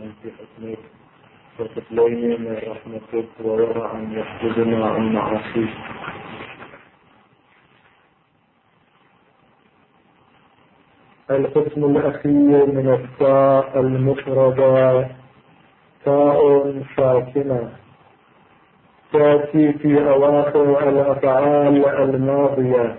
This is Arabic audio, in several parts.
في حكمك وتقلينا رحمتك وورع أن يحفظنا عن معاصيك. القسم الأخير من التاء المفردة تاء ساكنة تأتي في أواخر الأفعال الماضية،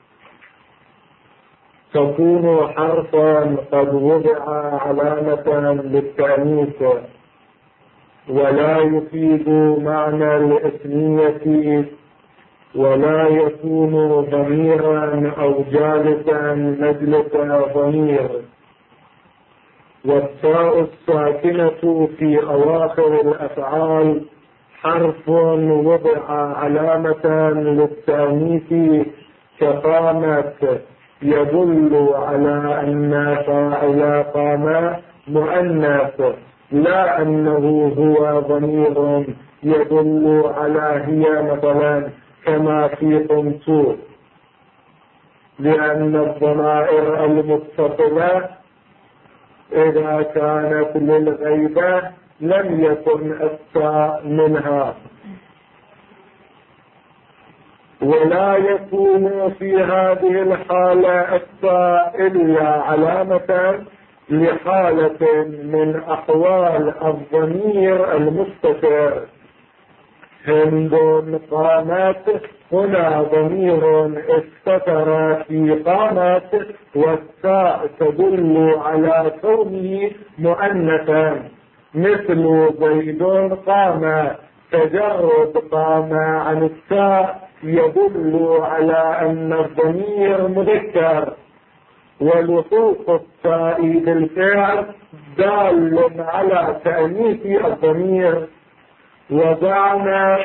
تكون حرفا قد وضع علامة للتأنيث ولا يفيد معنى الإثنية ولا يكون ضميرا أو جالسا مجلس ضمير. والتاء الساكنة في أواخر الأفعال حرف وضع علامة للتأنيث كقامت، يدل على أن فاعل قام مؤنث لا أنه هو ضمير يدل على هي مثلا كما في قمت، لأن الضمائر المتصلة إذا كانت للغيبة لم يكن التاء منها، ولا يكون في هذه الحالة التاء إلا علامة لحالة من أحوال الضمير المستتر. هند قامت، هنا ضمير استتر في قامت والتاء تدل على كونه مؤنثا، مثل زيد قام، تجرد قام عن التاء يدل على أن الضمير مذكر، ولحوق التاء بالفعل دال على تأنيث الضمير. وزعم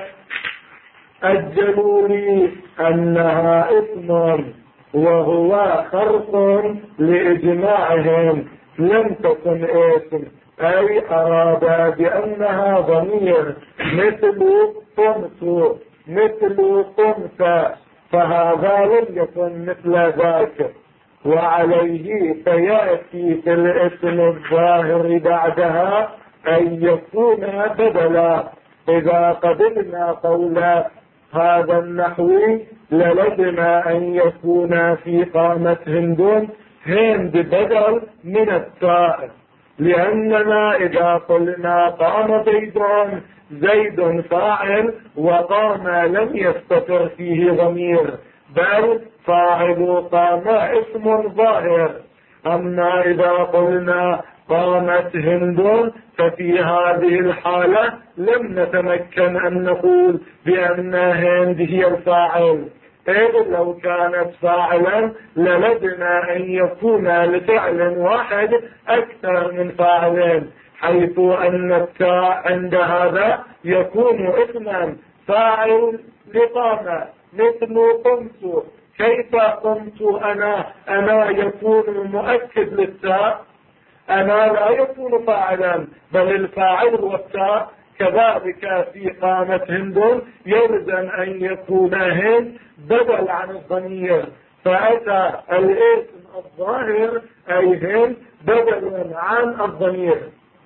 الجلولي أنها اسم وهو خرق لإجماعهم، لم تكن اسم، أي أراد بأنها ضمير مثل قمت مثل قمت، فهذا لم يكن مثل ذاك. وعليه فيأتي في الاسم الظاهر بعدها أن يكون بدلا. إذا قبلنا قول هذا النحوي للزم أن يكون في قامة هند بدل من التاء، لأننا إذا قلنا قام زيد فاعل وقام لم يستتر فيه ضمير، بل فاعل قام اسم ظاهر. أما إذا قلنا قامت هند ففي هذه الحالة لم نتمكن أن نقول بأن هند هي الفاعل، إذ لو كانت فاعلا للزم أن يكون لفعل واحد أكثر من فاعلين، حيث أن التاء عند هذا يكون اسما فاعل لقام، مثل قمت. كيف قمت أنا يكون مؤكد للتاء، أنا لا يكون فاعلا بل الفاعل هو التاء. كذلك في قامة هند يلزم أن يكون هند بدل عن الضمير، فأتى الاسم الظاهر أي هند بدل عن الضمير.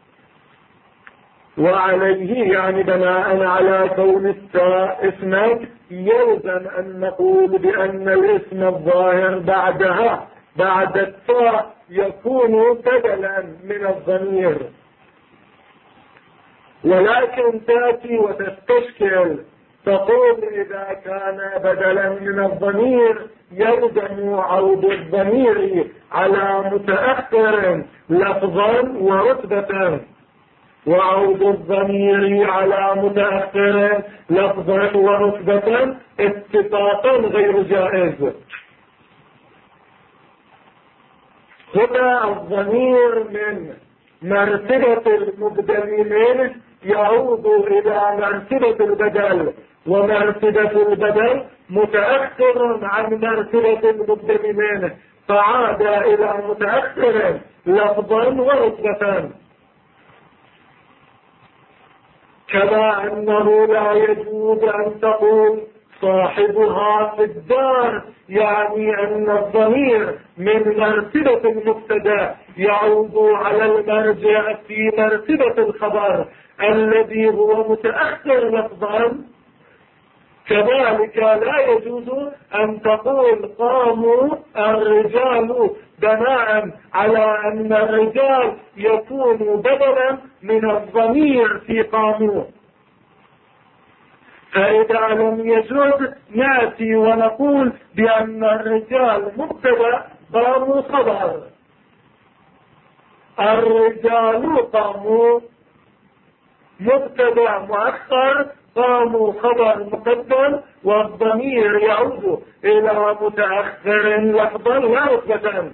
وعليه يعني بناء على كون التاء اسما يلزم أن نقول بأن الاسم الظاهر بعدها بعد التاء يكون بدلا من الضمير. ولكن تأتي وتستشكل تقول إذا كان بدلا من الضمير يلزم عود الضمير على متأخر لفظا ورتبة، وعود الضمير على متأخر لفظا ورتبة اتفاقا غير جائز. هنا الضمير من مرتبة المبدل منه يعود إلى مرتبة البدل، ومرتبة البدل متأخر عن مرتبة المبدل منه، فعاد إلى متأخر لفظا ورتبة. كما أنه لا يجوز أن تقول صاحبها في الدار، يعني أن الضمير من مرتبة المبتدا يعود على المرجع في مرتبة الخبر الذي هو متأخر لفظا. كذلك لا يجوز أن تقول قاموا الرجال بناء على أن الرجال يكون بدلا من الضمير في قاموا. فإذا لم يجوز نأتي ونقول بأن الرجال مبتدا قاموا خبر. الرجال قاموا مبتدا مؤخر، قاموا خبر مقدم، والضمير يعود إلى متأخر لفظا لا رتبة.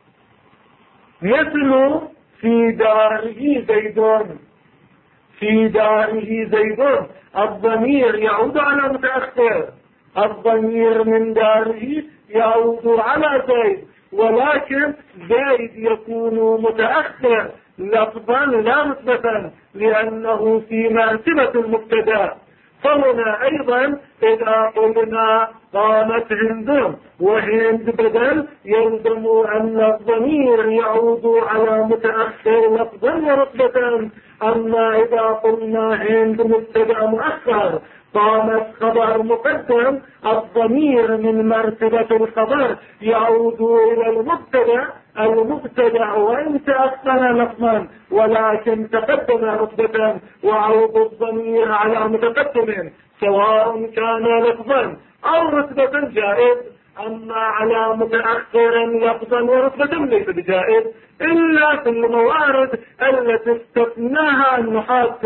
مثل في داره زيدون، في داره زيدون الضمير يعود على متأخر، الضمير من داره يعود على زيد، ولكن زيد يكون متأخر لفظا لا رتبة لأنه في مرتبة المبتدا. فهنا أيضا إذا قلنا قامت هند وهند بدل يلزم أن الضمير يعود على متأخر لفظا ورتبة. أما إذا قلنا هند مبتدا مؤخر قامت خبر مقدم، الضمير من مرتبة الخبر يعود إلى المبتدا وإن تأخر لفظا ولكن تقدم رتبة، وعود الضمير على متقدم سواء كان لفظا أو رتبة جائز. أما على متأخر لفظا ورتبة ليس بجائز إلا في الموارد التي استثناها النحاة.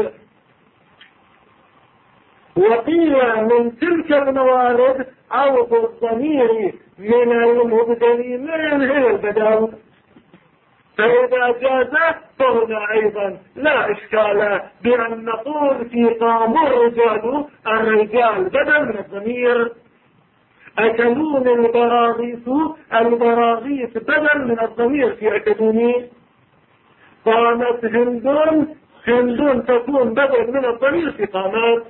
وقيل من تلك الموارد عوض الضمير من المبدل منه البدل، فإذا جاز فهنا أيضا لا إشكال بأن نقول في قام الرجال بدل من الضمير. أكلون البراغيث بدل من الضمير في أكلوني. قامت هندون تكون بدل من الضمير في قامت،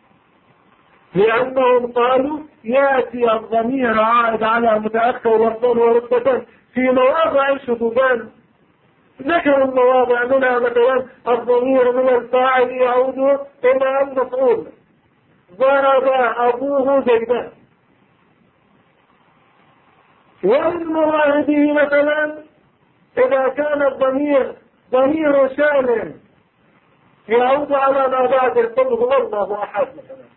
لأنهم قالوا يأتي الضمير عائد على متأخر لفظا ورتبة في مواضع شذوذان. ذكر المواضع منها مثلا الضمير من الفاعل يعود إلى المفعول، ضرب أبوه زيدا. ومن مواعده مثلا إذا كان الضمير ضمير شان يعود على ما بعد القول هو الله أحد مثلا.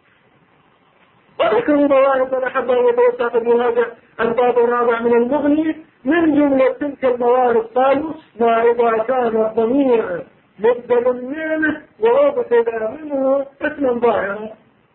وذكر مواعد من أحب أن يتوسع بهذا الباب الرابع من المغني. من جملة تلك الموارد قالوا ما إذا كان الضمير مبدل منه وابتدى منه اسما ظاهرا،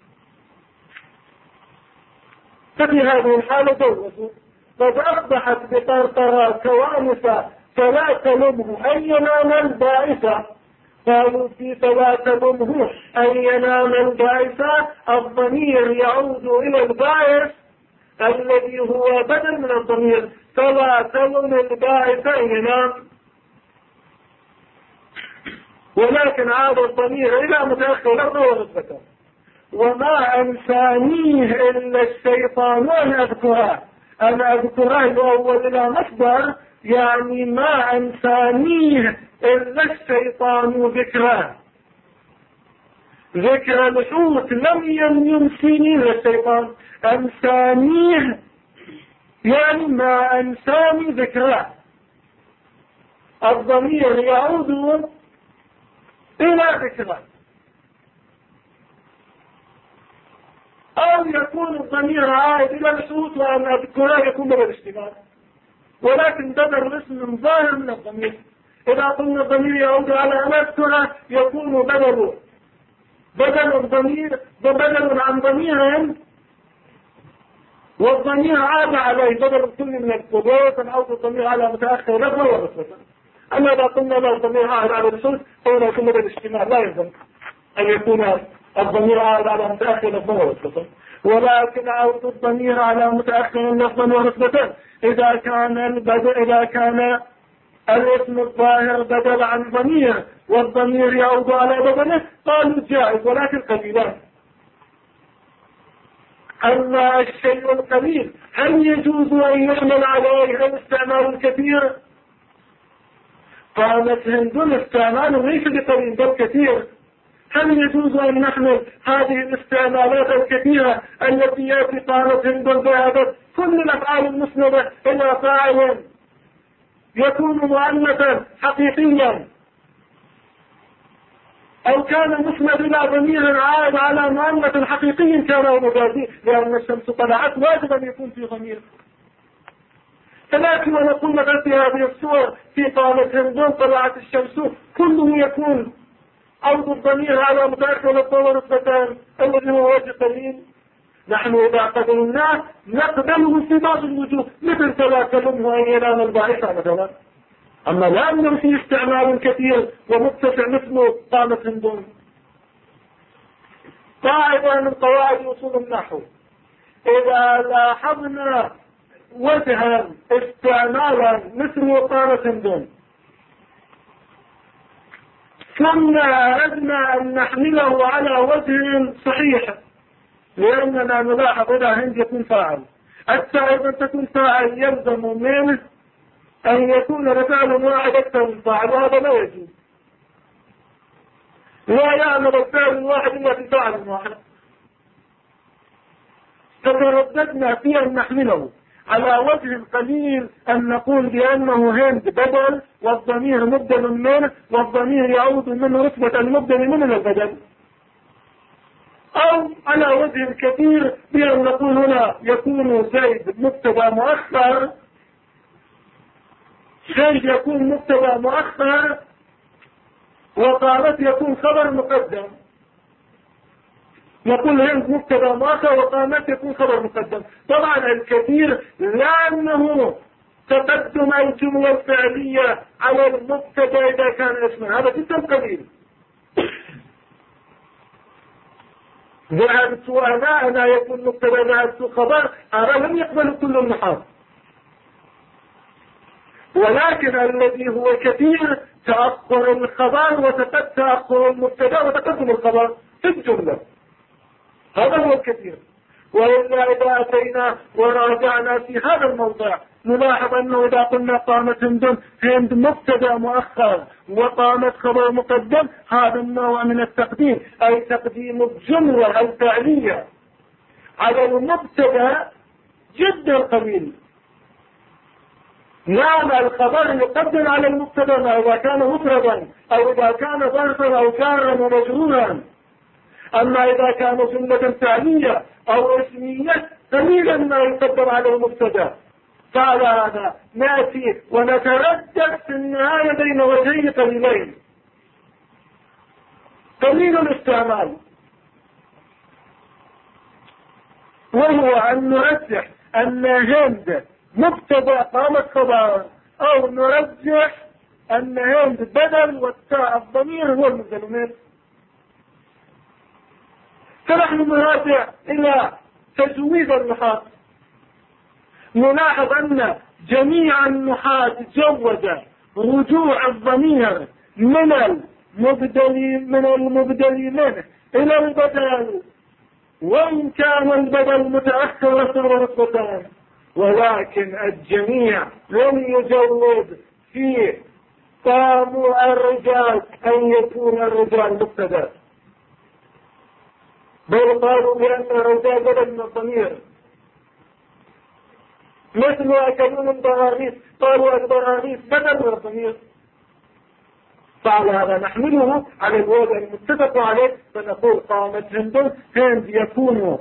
ففي هذه الحالة جوزوا. قد أصبحت بطرطرة كوانسة فلا تلمه أن ينام البائسة. قالوا في فلا تلمه أن ينام البائسة الضمير يعود إلى البائس الذي هو بدل من الضمير، فلا تلم البائس أن ينام، ولكن عاد الضمير إلى متأخر لفظا ورتبة. وما أنسانيه إلا الشيطان أن أذكره الأول إلى مصدر، يعني ما أنسانيه إلا الشيطان ذكر الحوت لم ينسيني إلا الشيطان. أنسانيه يعني ما أنساني ذكره. الضمير يعود إلى ذكره، أو يكون الضمير عائد إلى الحوت وأن أذكره يكون بدل الاشتغال، ولكن بدل الاسم ظاهر من الضمير. إذا قلنا الضمير يعود على أن أذكره يكون بدل الضمير بدل عن ضمير، والضمير عاد عليه بدل كل من الثبوت أو الضمير على متأخر لفظا ورتبة. أما إذا قلنا له الضمير عاد على الحوت فهنا يكون بدل الاجتماع، لا يلزم أن يكون الضمير عاد على متأخر لفظا ورتبة، ولكن عود الضمير على متأخر لفظا ورتبة إذا كان الاسم الظاهر بدل عن ضمير والضمير يعود على بدله قالوا جائز، ولكن قليلا. أما الشيء القليل هل يجوز أن يحمل عليه الاستعمال الكثير؟ قامت هند استعمال ليس بقليل بل كثير. هل يجوز أن نحمل هذه الاستعمالات الكثيرة التي يأتي قامت هند بهذا كل الأفعال المسندة إلى فاعل يكون مؤنثا حقيقيا، أو كان مسند إلى ضمير عائد على مؤنث حقيقي كان أو مجازي، لأن الشمس طلعت واجب أن يكون في ضمير. ولكن ونقول مثلا في هذه الصور في قامت هند طلعت الشمس كله يكون عود الضمير على متأخر الطور الفتان الذي هو وجه قليل. نحن إذا قبلناه نقبله في بعض الوجوه مثل تلاكلمه أن ينام الباحثة مثلا. أما لا أنه في استعمال كثير ومتسع مثل قامت هند. قاعدة من قواعد أصول النحو: إذا لاحظنا وجها استعمالا مثل قامت هند ثم أردنا أن نحمله على وجه صحيح، لأننا نلاحظ إذا هند يكون فاعل، السائل أن تكون فاعل يلزم منه أن يكون لفعل واحد أكثر من فاعل، وهذا لا يجوز. لا يعمل الفعل الواحد إلا في فاعل واحد. فترددنا في أن نحمله على وجه قليل أن نقول بأنه هند بدل والضمير مبدل منه والضمير يعود من رتبة المبدل من البدل، أو على وجه كثير بأن نقول هنا يكون زيد مبتدا مؤخر، زيد يكون مبتدا مؤخر وقامت يكون خبر مقدم. نقول هند مبتدا مؤخر وقامت يكون خبر مقدم. طبعا الكثير لأنه تقدم الجملة الفعلية على المبتدا إذا كان اسما، هذا جدا قليل. ذهبت أنا يكون مبتدا ذهبت خبر، هذا لم يقبل كل النحاة. ولكن الذي هو كثير تأخر الخبر وتأخر المبتدا وتقدم الخبر في الجملة، هذا هو الكثير. وإلا إذا أتينا وراجعنا في هذا الموضع نلاحظ أنه إذا قلنا قامت هند مبتدا مؤخر وقامت خبر مقدم، هذا النوع من التقديم، أي تقديم الجملة الفعلية على المبتدا جدا قليل. نعم الخبر يقدم على المبتدا إذا كان مفردا أو إذا كان ظرفا أو جارا ومجرورا، أما إذا كان جملة فعلية أو اسمية قليلا ما يقدم على المبتدا. فعلى هذا نأتي ونتردد في النهاية بين وجهين قليلين: قليل الاستعمال، وهو أن نرجح أن هند مبتدا قامت خبر، أو نرجح أن هند بدل والتاء الضمير هو المبدل منه. فنحن نراجع إلى تجويد النحاة، نلاحظ أن جميع النحاة جوز رجوع الضمير من المبدل منه إلى البدل، وإن كان البدل متأخر ورتبتان، ولكن الجميع لم يجوز في قاموا الرجال أن يكون الرجال مبتدا، بل قالوا بأن الرجال بدل من الضمير، مثل أكلون البراغيث قالوا البراغيث بدل من الضمير. فعلى هذا نحمله على الوضع المتفق عليه، فنقول قامت هند يكون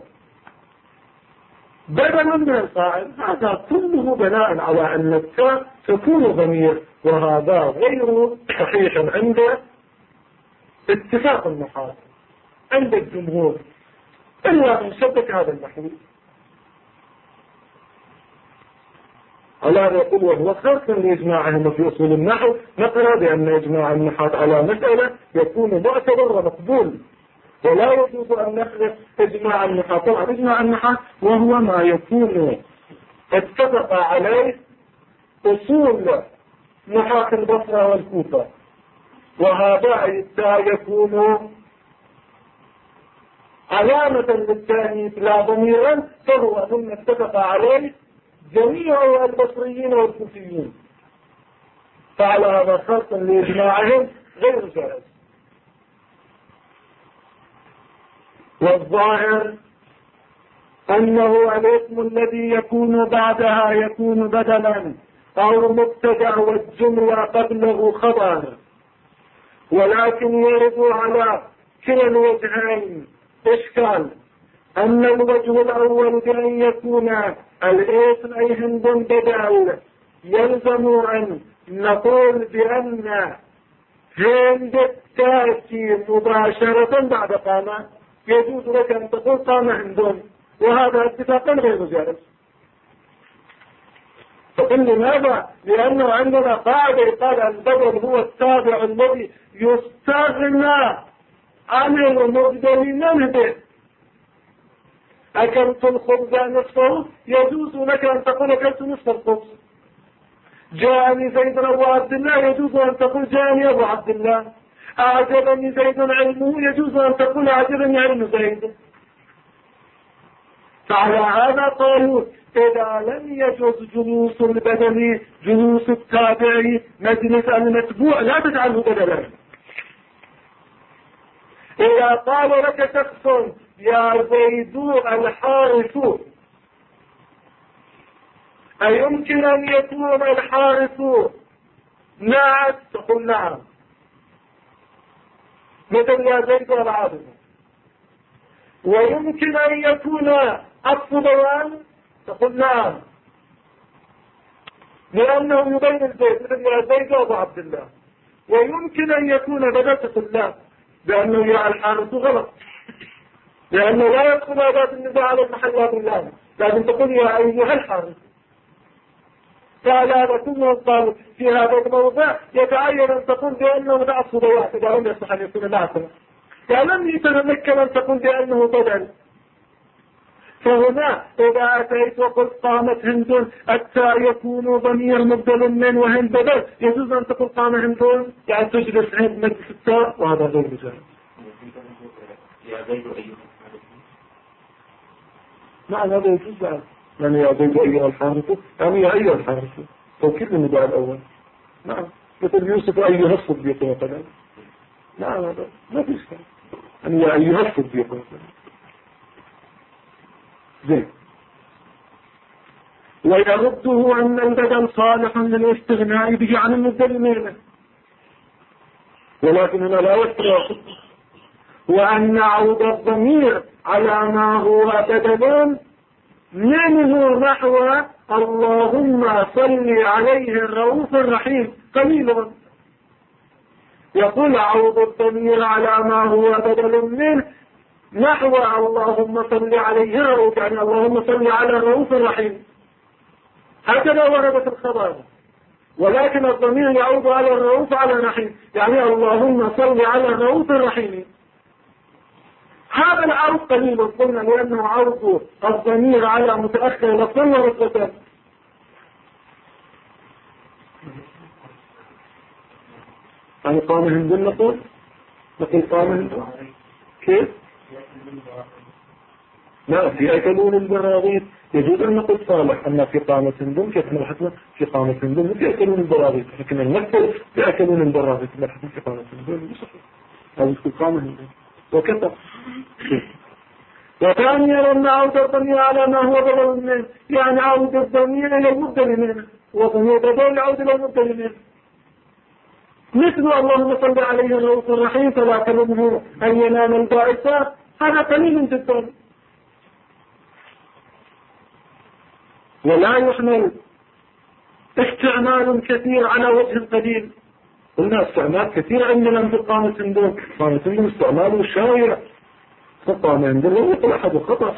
بدل من الفاعل. هذا كله بناء على أن التاء تكون ضمير، وهذا غير صحيح عند اتفاق النحاة عند الجمهور، إلا من شبك هذا النحو. الله يقول وهو خرق لإجماعهم في أصول النحو، نقرأ بأن إجماع النحاة على مسألة يكون معتبر ومقبول، ولا يجوز أن نخلق إجماع النحاة. طبعا إجماع النحاة وهو ما يكون اتفق عليه أصول نحاة البصرة والكوفة، وهذا يكون علامة للتأنيث لا ضميرا فهو مما اتفق عليه جميع البصريين والكوفيين، فعلى هذا خلق لإجماعهم غير جائز. والظاهر أنه الاسم الذي يكون بعدها يكون بدلا أو مبتدأ والجملة قبله خبرا، ولكن يرد على كلا الوجهين إشكال. أن الوجه الأول بأن يكون الاسم أي هند بدل يلزم أن نقول بأن هند تأتي مباشرة بعد قامة، يجوز لك أن تقول قام هند، وهذا اتفاقا غير جائز. فقل لماذا؟ لأنه عندنا قاعدة قال البدل هو التابع الذي يستغنى عن المبدل منه به. أكلت الخبز نصفه، يجوز لك أن تقول أكلت نصف الخبز. جاءني زيد أبو عبد الله، يجوز أن تقول جاءني أبو عبد الله. أعجبني زيد علمه، يجوز أن تقول أعجبني علم زيد. فعلى هذا قالوا إذا لم يجوز جلوس البدل جلوس التابع مجلس المتبوع لا تجعله بدلا. إذا قال لك شخص يا زيد الحارث، أيمكن أن يكون الحارث نعت؟ تقول نعم، مثل يا زيد العابد. ويمكن أن يكون الصبوان، تقول نعم، لأنه يبين الزيد مثل يا زيد أبو عبد الله. ويمكن أن يكون بدل، تقول لا، لأنه يا الحارث غلط، لأنه لا يدخل أداة النزاع على المحلات الله، لكن تقول يا أيها الحارث. فعلى هذا كله قال في هذا الموضع يتعين أن تقول بأنه لا الصبوان إذا لم يصح أن يكون نعتنا، لم يتمكن أن تقول بأنه بدل. فهنا إذا أتيت وقلت قامت هند التاء يكون ضمير مبدل من وهند بدل، يجوز أن تقول قام هند يعني تجلس هند مجلس التاء، وهذا غير جائز. نعم هذا يجوز، يعني يا زيد أيها الحارث، يعني يا أيها الحارث توكيد النداء الأول. نعم مثل يوسف أيها الصديق مثلا. نعم هذا ما في إشكال، يعني يا أيها الصديق مثلا. زين. ويرده أن البدل صالح للاستغناء به عن المبدل منه، ولكن هنا لا يفرق. وأن نعود الضمير على ما هو بدل منه نحو اللهم صل عليه الرؤوف الرحيم قليل. يقول عوض الضمير على ما هو بدل منه نحو اللهم صل عليه الرؤوف، يعني اللهم صل على الرؤوف الرحيم، هكذا وردت الخبر. ولكن الضمير يعود على الرؤوف على الرحيم، يعني اللهم صل على الرؤوف الرحيم. هذا العرض قليل قلنا لأنه عرض الضمير على متأخر لفظا ورتبة. يعني قام هند نقول قام هند كيف؟ لا في أكلون البراغيث يجوز أن نقول صالح، أما في قامة هند كيف نبحثنا في قامة هند في أكلون البراغيث، لكن المثل في أكلون البراغيث نبحثنا في قامة هند هذا في قامة هند وكذا. وثانيا أن عود الضمير على ما هو بدل منه، يعني عود الضمير إلى المبدل منه، وضمير بدل يعود إلى المبدل منه، مثل اللهم صل عليه الرؤوف الرحيم فلا تلمه أن ينام البائسات، هذا قليل جدا. ولا يحمل استعمال كثير على وجه قليل. قلنا استعمال كثير عندنا في قامة هندون، قامة هندون استعماله الشائع، فقام هندون يقول أحد خطأ.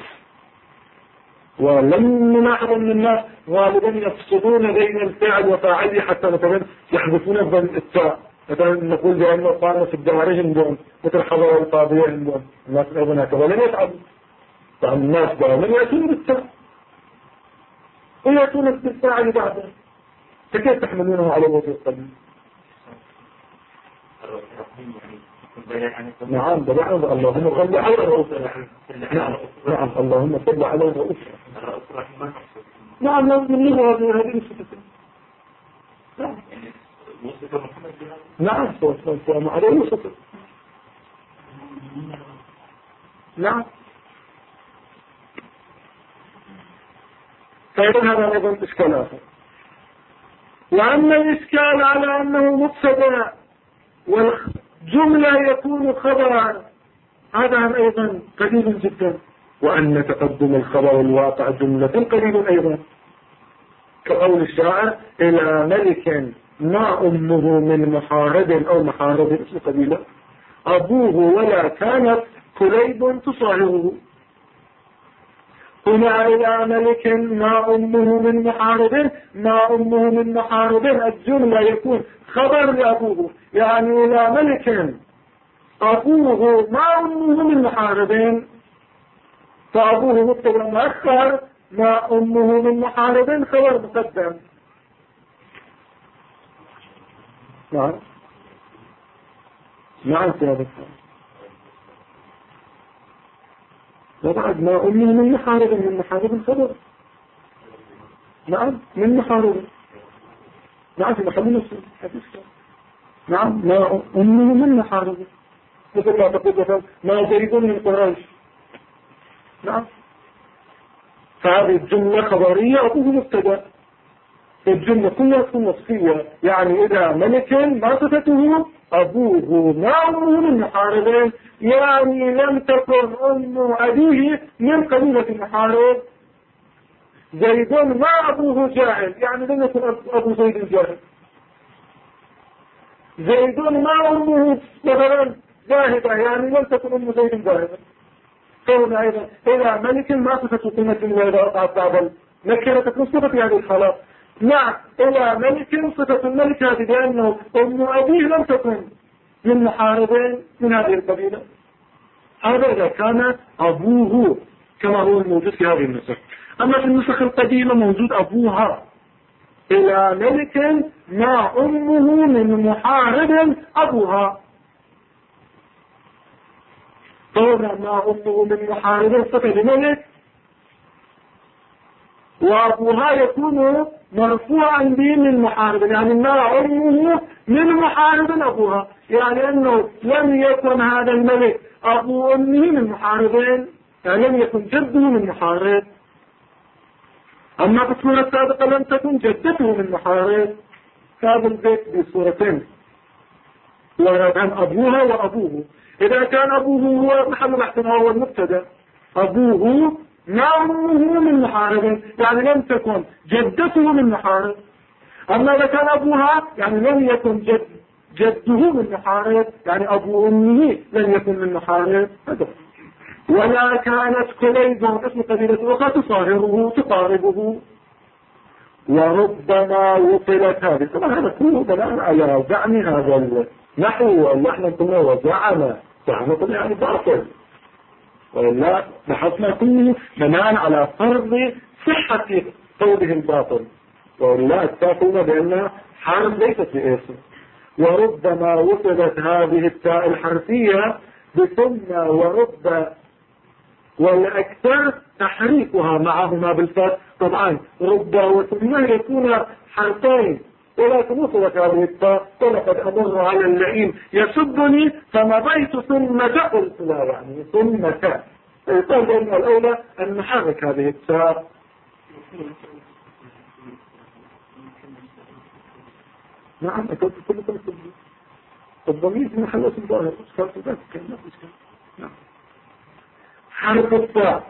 ولم نلاحظ أن الناس غالبا يفصلون بين الفعل وفاعله، حتى مثلا يحذفون التاء، مثلا نقول بأنه قام في الدوارج هندون مثل حضر القاضية هندون، الناس أيضا هكذا لم يفعلوا، فهم الناس دائما يأتون بالتاء ويأتون بالفاعل بعده، فكيف تحملونه على وجه القليل؟ نعم بلعنا اللهم غلي على الرؤوس الرحيم، نعم اللهم صل على الرؤوس. نعم من هذه الصفة. نعم نعم عليه صفة. نعم فإذا هذا أيضا إشكال آخر. وأما الإشكال على أنه مبتدأ والجملة يكون خبرا هذا أيضا قليل جدا، وأن تقدم الخبر الواقع جملة قليل أيضا، كقول الشاعر إلى ملك ما أمه من محارب أو محارب اسم قبيلة أبوه ولا كانت كليب تصاهره. هنا إلى ملك ما أمه من محارب، ما أمه من محارب الجملة يكون خبر لأبوه، يعني إلى ملك أبوه ما أمه من محارب، فأبوه مبتدأ مؤخر، ما أمه من محارب خبر مقدم. نعم نعم في هذا الحال. وبعد ما أمه من محارب خبر. نعم من محارب. نعم في محل نفسه. نعم ما أمه من محارب، مثل ما تقول مثلا ما زيد من قريش. نعم فهذه الجملة خبرية أبوه مبتدأ، الجملة كلها تكون نصية، يعني إذا ملك ما صفته أبوه ما أمه من محارب، يعني لم تكن أم أبيه من قبيلة المحارب. زيد ما أبوه جاهل، يعني لم يكن أبو زيد جاهل. زيد ما أمه مثلا جاهدة، يعني لم تكن أم زيد جاهدة. قولنا أيضا إذا ملك ما صفته قيمة وإذا أطعت بعض نكرة تكون صفة هذه الحالات. نعم إلى ملك صفة الملك هذه لأنه أم أبيه لم تكن من محاربين من هذه القبيلة. هذا إذا كان أبوه كما هو الموجود في هذه النسخ. أما في النسخ القديمة موجود أبوها، إلى ملك ما أمه من محارب أبوها. طبعا ما أمه من محارب صفة لملك، وأبوها يكون مرفوعا به من محارب، يعني ما أمه من محارب أبوها، يعني أنه لم يكن هذا الملك أبو أمه من محاربين، يعني لم يكن جده من محارب. أما في الصورة السابقة لم تكن جدته من محارب. هذا البيت بصورتين، وإذا كان أبوها وأبوه، إذا كان أبوه هو محل بحث هو المبتدأ، أبوه ما أمه من محارب، يعني لم تكن جدته من محارب. أما إذا كان أبوها يعني لم يكن جده من محارب، يعني أبو أمه لم يكن من محارب. ولا كانت كليب اسم قبيلة أخرى تصاهره تقاربه. وربما وصلت هذه، طبعا هذا كله بناء على زعم هذا النحو اللي احنا قلنا وزعم يعني باطل، وإلا بحثنا كله بناء على فرض صحة قوله الباطل، وإلا اتفقنا بأن حرف ليست باسم. وربما وصلت هذه التاء الحرفية بثم ورب، والأكثر تحريكها معهما بالفتح. طبعا رب وثم يكون حرفين، ولكن وصلت هذه التاء ولقد أمر على اللئيم يسبني فمضيت ثم قلت لا، يعني ثم تاء، يقال بأن الأولى أن نحرك هذه التاء. نعم أكلت كل الضمير في محل اسم ظاهر. نعم حرف التاء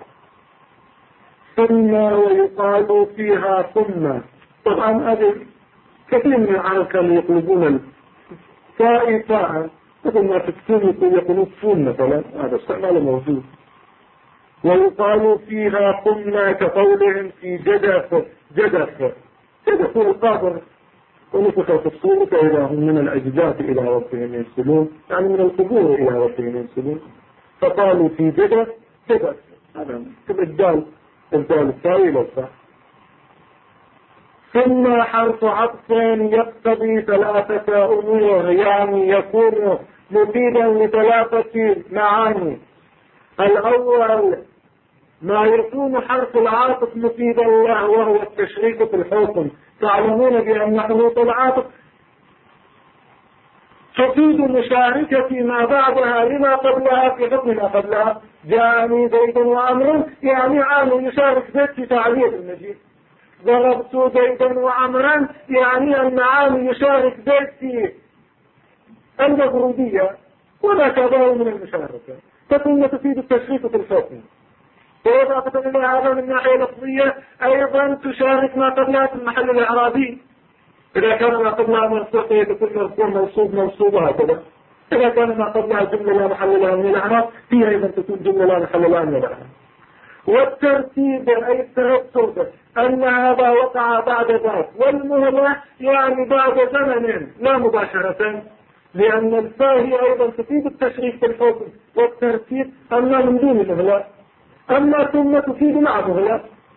ثم ويقال فيها ثم. طبعا هذه كثير من العرب كانوا يقلبون التاء تاء، مثل ما تكتب يقولون ثم مثلا، هذا استعمال موجود. ويقال فيها ثم كقولهم في جدف القابر ونفخت الصور فإذا هم من الأجداث إلى ربهم ينسلون، يعني من القبور إلى ربهم ينسلون، فقالوا في جدف هذا كالإبدال الثاني للصح. ثم حرف عطف يقتضي ثلاثة أمور، يعني يكون مفيدا لثلاثة معاني. الأول ما يكون حرف العاطف مفيدا له وهو التشريك في الحكم. تعلمون بأن حروف العاطف تفيد مشاركة ما بعدها لما قبلها في حكم ما قبلها. جاءني زيد وعمر يعني عام يشارك زيد في تعبير المجيد. ضربت زيدا وعمرا يعني أن عام يشارك زيد في المفروضية وما شابه من المشاركة، فتكون تفيد التشريك في الحكم. وإضافة إلى هذا من ناحية لفظية أيضا تشارك ما قبلها في المحل الإعرابي. إذا كان ما قبلها منصوب يكون مرفوع منصوب هكذا. إذا كان ما قبلها جملة لا محل لها من الإعراب فيها أيضا تكون جملة لا محل لها من الإعراب. والترتيب أي الترتب أن هذا وقع بعد ذاك، والمهلة يعني بعد زمن لا مباشرة، لأن الفاء هي أيضا تفيد التشريك في الحكم، والترتيب أما من دون المهلة، أما ثم تفيد مع مهلة.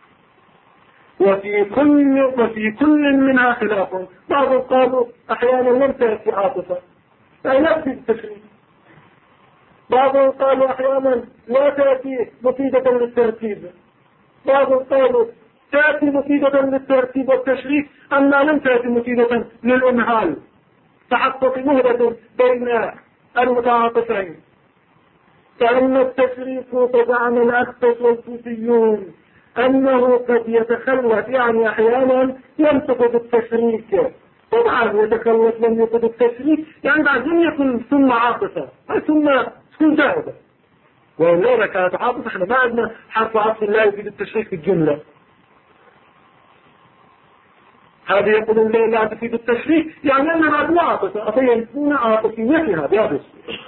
وفي كل منها خلاف. بعضهم قالوا أحيانا لم تأتي عاطفة أي لا تفيد التشريك، بعضهم قالوا أحيانا لا تأتي مفيدة للترتيب، بعضهم قالوا تأتي مفيدة للترتيب والتشريك أما لم تأتي مفيدة للإمهال، تحقق مهلة بين المتعاطفين. فأن التشريك فزعم الأخفش والكوفيون أنه قد يتخلف، يعني أحيانا ينتقد التشريك، طبعا يتخلف لم ينتقد التشريك يعني بعد لم يكن ثم عاطفة ثم تكون زائدة. وإلا كانت عاطفة احنا ما عندنا حرف عطف لا يفيد التشريك في الجملة، هذه يقولون لا تفيد التشريك يعني أننا بعد عاطفة أفينكون عاطفيتها بهذا.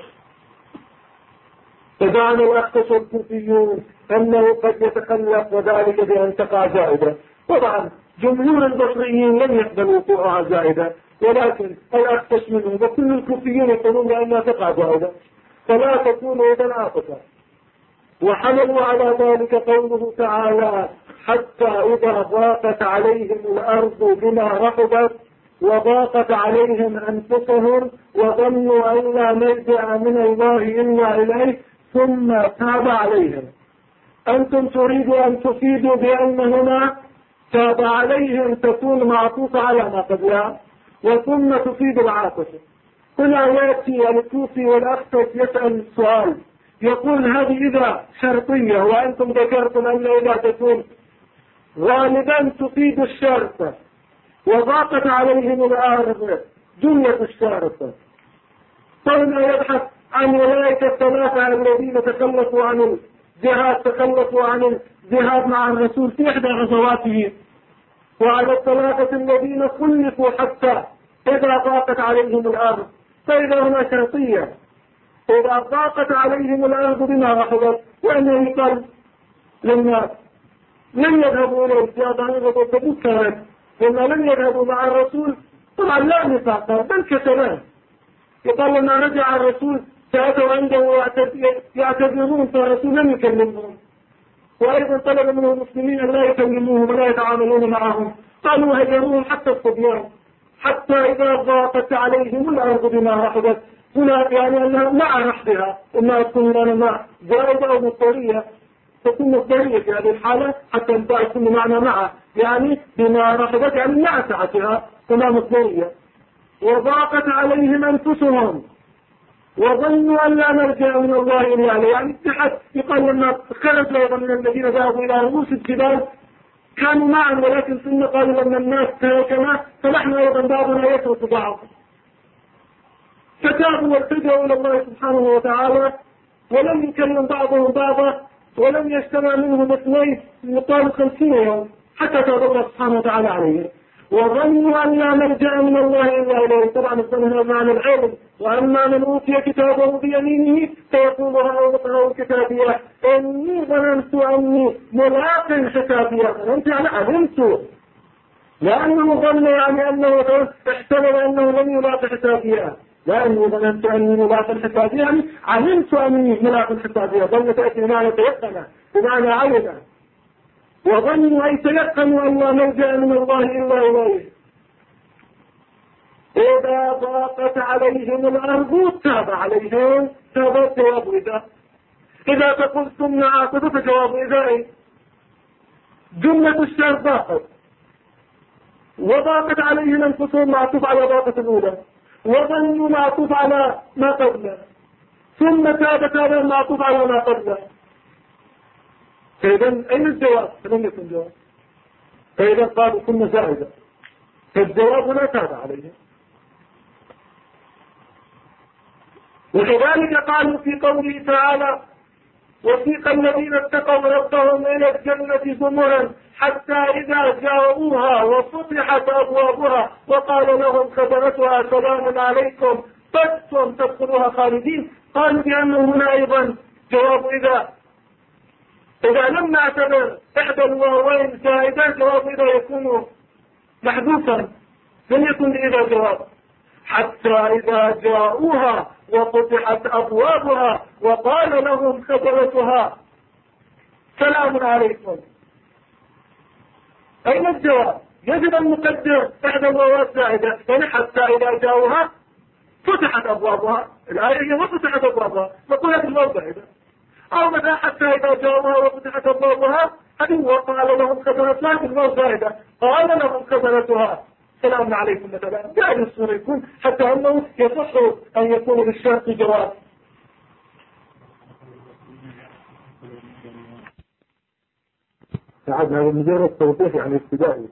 فزعم الأخفش والكوفيون أنه قد يتخلف وذلك بأن تقع زائدة. طبعا جمهور البصريين لم يقبلوا وقوعها زائدة، ولكن الأخفش منهم وكل الكوفيين يقولون بأنها تقع زائدة فلا تكون إذن عاطفة. وحملوا على ذلك قوله تعالى حتى إذا ضاقت عليهم الأرض بما رحبت وضاقت عليهم أنفسهم وظنوا أن لا ملجأ من الله إلا إليه ثم تاب عليهم. أنتم تريدوا أن تفيدوا بأن هنا تاب عليهم تكون معطوفة على ما قبلها وثم تفيد العاطفة. هنا يأتي الكوفي والأخفش يسأل السؤال يقول هذه إذا شرطية وأنتم ذكرتم أن إذا تكون غالبا تفيد الشرط وضاقت عليهم الأرض جملة الشرط. فهنا يبحث عن أولئك الثلاثة الذين تخلفوا عن الجهاد، تخلفوا عن الجهاد مع الرسول في إحدى غزواته، وعلى الثلاثة الذين خلفوا حتى إذا ضاقت عليهم الأرض. فإذا هنا شرطية إذا ضاقت عليهم الأرض بما رحبت، وأنه يقال للناس لم يذهبوا إلى الجهاد عن غزوة تبوك كانت لما لم يذهبوا مع الرسول طبعا لا نفاق بل كسلام. يقال لما رجع الرسول فأتوا عنده يعتذرون فالرسول لم يكلمهم، وأيضا طلب منهم المسلمين أن لا يكلموهم ولا يتعاملون معهم، قالوا هجروهم حتى الصبيان حتى إذا ضاقت عليهم الأرض بما رحبت. هنا يعني أنها مع رحبها إما تكون لنا مع زائدة أو مضطرية، تكون مضطرية في هذه الحالة حتى الباء يكون معنا معه يعني بما رحبت يعني مع سعتها كما مضطرية. وضاقت عليهم أنفسهم وظنوا أن لا نرجع من الله إلا عليه، يعني اتحد يقال لما خرج أيضا من الذين ذهبوا إلى رؤوس الجبال كانوا معا ولكن ثم قالوا لما الناس تهكما فنحن أيضا بعضنا يترك بعض، فتابوا والتجأوا إلى الله سبحانه وتعالى ولم يكلم بعضهم بعضا ولم يجتمع منهم اثنين يقال 50 يوم حتى تاب الله سبحانه وتعالى عليه. وظنوا أن لا ملجأ من الله إلا إليه. طبعا الظن معنى العلم. وأما من أوتي كتابه بيمينه فيقول هؤلاء كتابيه إني ظننت أني ملاق حسابيه. ظننت يعني علمت، لأنه ظن يعني أنه احتمل أنه لم يلاق حسابيه، لأنه ظننت أني ملاق حسابيه يعني علمت أني ملاق حسابيه. ظن تأتي بمعنى تيقن بمعنى علم. وظنوا أي تيقنوا أن لا ملجأ من الله إلا إليه. إذا ضاقت عليهم الأرض تاب عليهم تابت وابدا. إذا تقول ثم عاقبة فجواب إذا إيه؟ جملة الشرط ضاقت وضاقت عليه الأنفسهم معطوف على ضاقة الأولى وظنوا معطوف على ما قبله ثم تاب معطوف على ما قبله. فإذا أين الجواب؟ فلم يكن جواب. فإذا قالوا ثم زائدة فالجواب لا تاب عليه. وكذلك قالوا في قوله تعالى وسيق الذين اتقوا ربهم إلى الجنة زمرا حتى إذا جاءوها وفتحت أبوابها وقال لهم خزنتها سلام عليكم طبتم تدخلوها خالدين. قالوا بأنه هنا أيضا جواب إذا لم نعتبر إحدى الواوين زائدة جواب إذا يكون محذوفا لم يكن إذا جواب. حتى إذا جاءوها وفتحت أبوابها وقال لهم خزنتها سلام عليكم. أين الجواب؟ يجب أن نقدر إحدى الواوات زائدة يعني حتى إذا جاءوها فتحت أبوابها. الآية هي وفتحت أبوابها نقول هذه الواو زائدة. أو مثلا حتى إذا جاءوها وفتحت أبوابها هذه وقال لهم خزنتها هذه الواو زائدة قال لهم خزنتها سلام عليكم مثلا. يعني الصورة يكون حتى أنه يصح أن يكون للشرط جواب. هذا مجرد توضيح يعني ابتدائي.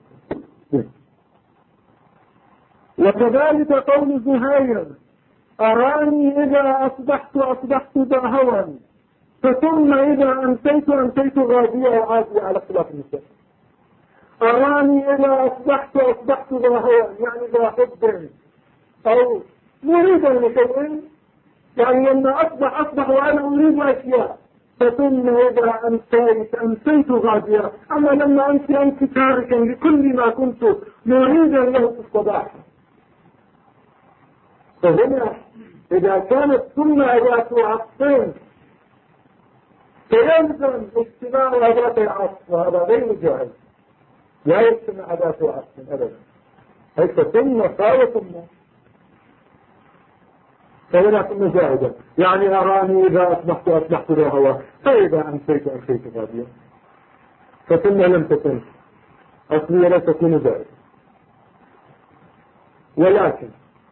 وكذلك قول زهير أراني إذا أصبحت ذا هوى فثم إذا أمسيت غادية وعادية على اختلاف النساء. أراني إذا أصبحت ذا هوى يعني ذا حب أو مريدا لشيء يعني لما أصبح وأنا أريد أشياء فثم إذا أمسيت غادية. أما لما أنت تاركا لكل ما كنت مريدا له في الصباح. فهنا إذا كانت ثم أداة عطفين فيلزم اجتماع أداة العطف وهذا غير جائز. لا يجتمع أداة عطف أبدا. هيك ثم قال ثم فهنا ثم زائدة يعني أراني إذا أصبحت ذا هوى فإذا أمسيت غادية. فثم لم تكن أصلية لا تكون زائدة. ولكن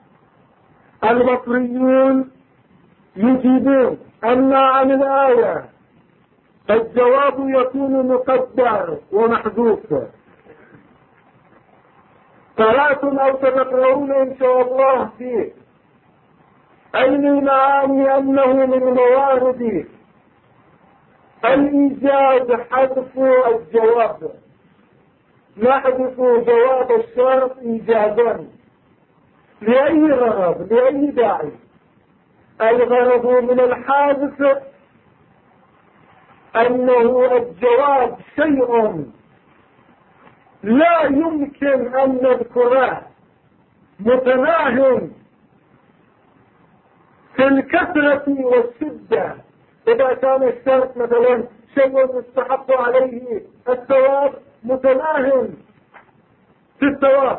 البصريون يجيبون أن عن الآية الجواب يكون مقدر ومحذوف. قرأتم أو تقرؤون إن شاء الله فيه أين المعاني أنه من موارد الإيجاد حذف الجواب. نحذف جواب الشرط إيجادا لأي غرض لأي داعي. الغرض من الحادث أنه الجواب شيء لا يمكن أن نذكره متناهٍ في الكثرة والشدة. إذا كان الشرط مثلا شيء يستحق عليه الثواب متناهٍ في الثواب.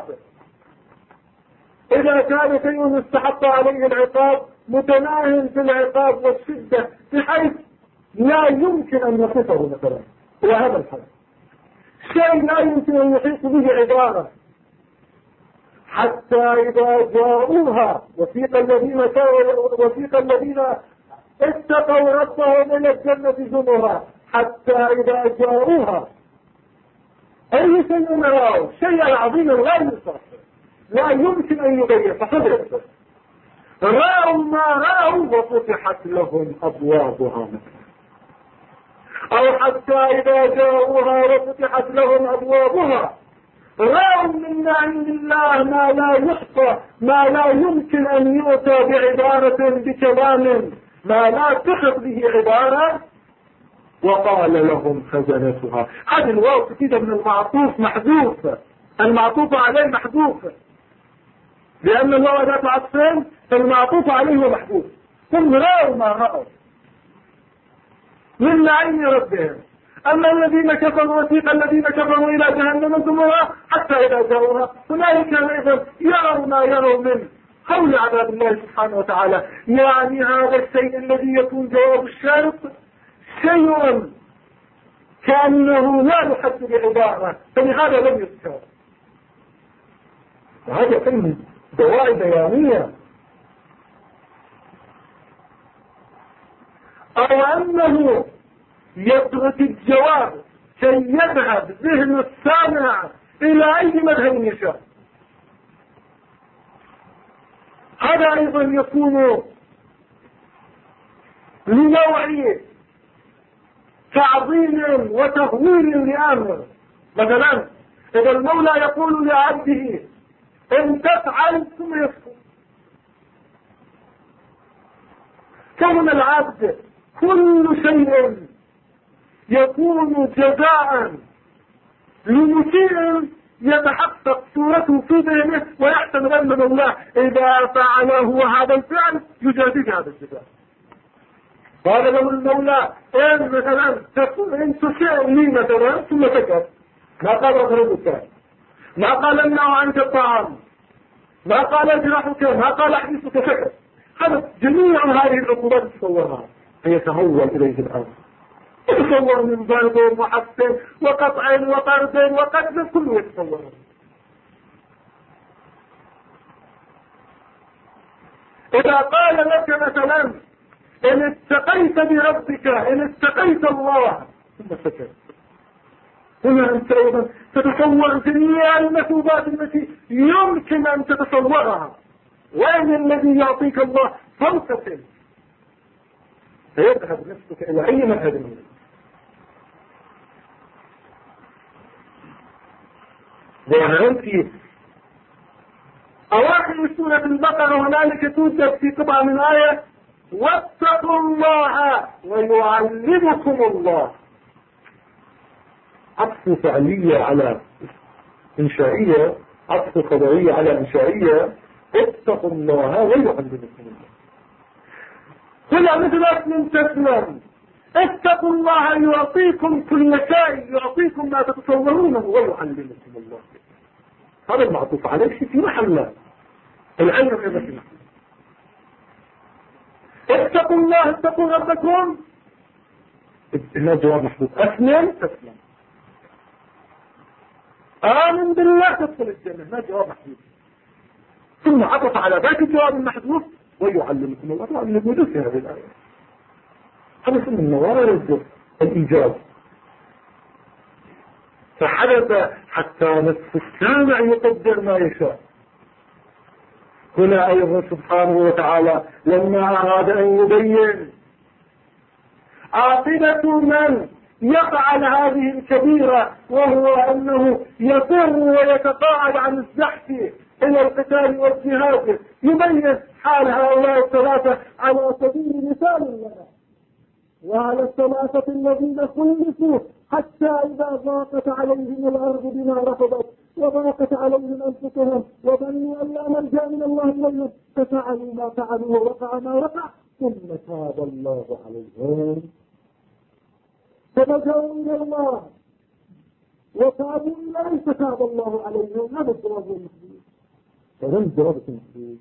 إذا كان شيء يستحق عليه العقاب متناهٍ في العقاب والشدة بحيث لا يمكن أن يصفه مثلا. وهذا الحال شيء لا يمكن أن يحيط به عبارة. حتى إذا جاءوها وثيق الذين اتقوا ربهم إلى الجنة زمرا حتى إذا جاءوها أي شيء رأوا شيء عظيم لا يصف لا يمكن أن يغير فحضر رأوا ما رأوا وفتحت لهم أبوابها أو حتى إذا جاءوها وفتحت لهم أبوابها رأوا من عند الله ما لا يحصى ما لا يمكن أن يؤتى بعبارة بكلام ما لا تخط به عبارة وقال لهم خزنتها. هذه الواو كده من المعطوف محذوف. المعطوف عليه محذوف لأن الواو أداة عطفين فالمعطوف عليه محذوف. ثم رأوا ما رأوا من عين ربهم. أما الذين كفروا وثيق الذين كفروا إلى جهنم زمرا حتى إذا جاءوها أولئك أيضا يروا ما يروا من قول عذاب الله سبحانه وتعالى. يعني هذا الشيء الذي يكون جواب الشرط شيء كأنه لا يحد بعبارة، فلهذا لم يذكر. وهذا كلمة دواعي بيانية. أو أنه يترك الجواب كي يذهب ذهن السامع إلى أي مذهب يشاء. هذا أيضا يكون لنوع تعظيم وتغوير لأمر. مثلا إذا المولى يقول لعبده إن تفعل ثم يسكت، كون العبد كل شيء يكون جزاء لمسيء يتحقق صورته في ذهنه ويحتمل أن الله إذا فعله هذا الفعل يجازيه هذا الجزاء. قال له المولى إن مثلا إن تسيء لي مثلا ثم سكت، ما قال أضربك، ما قال امنع عنك الطعام، ما قال اجرحك، ما قال احبسك، سكت. هذا جميع هذه العقوبات تصورها فيتهول إليه الأمر، يتصور من ضرب وحبس وقطع وطرد وقتل، كله يتصور. إذا قال لك مثلا إن اتقيت بربك، إن اتقيت الله، ثم سكت، هنا أنت أيضا تتصور جميع المثوبات التي يمكن أن تتصورها. وين الذي يعطيك الله فرصة فيذهب نفسك إلى أي مذهب منه. وهنا في أواخر سورة البقرة هنالك توجد في قطعة من آية واتقوا الله ويعلمكم الله، عطف فعلية على إنشائية، عطف خبرية على إنشائية. اتقوا الله ويعلمكم الله. هنا مثل اسم تسلم، اتقوا الله يعطيكم كل شيء، يعطيكم ما تتصورونه ويعلمكم الله. هذا المعطوف عليه في محله العلم في محله. اتقوا الله، اتقوا ربكم، هنا جواب محدود. اسلم تسلم، آمن بالله تدخل الجنة، ما جواب محدود. ثم عطف على ذاك الجواب المحدود ويعلمكم الله. طبعا موجود في هذه الآية. هذا اسم النوارد الإيجاب. فحدث حتى نصف السامع يقدر ما يشاء. هنا أيضا سبحانه وتعالى لما أراد أن يبين عاقبة من يفعل هذه الكبيرة، وهو أنه يفر ويتقاعد عن الزحف إلى القتال والجهاد، يبين حال هؤلاء الثلاثة على سبيل مثال لنا. وعلى الثلاثة الذين خلفوا حتى إذا ضاقت عليهم الأرض بما رفضت وضاقت عليهم أنفسهم وظنوا أن لا ملجأ من الله إليهم ففعلوا ما فعلوا ووقع ما وقع ثم تاب الله عليهم فرجعوا إلى الله وتابوا إليه فتاب الله عليهم. هذا الجواب المحدود. هذا الجواب المحدود.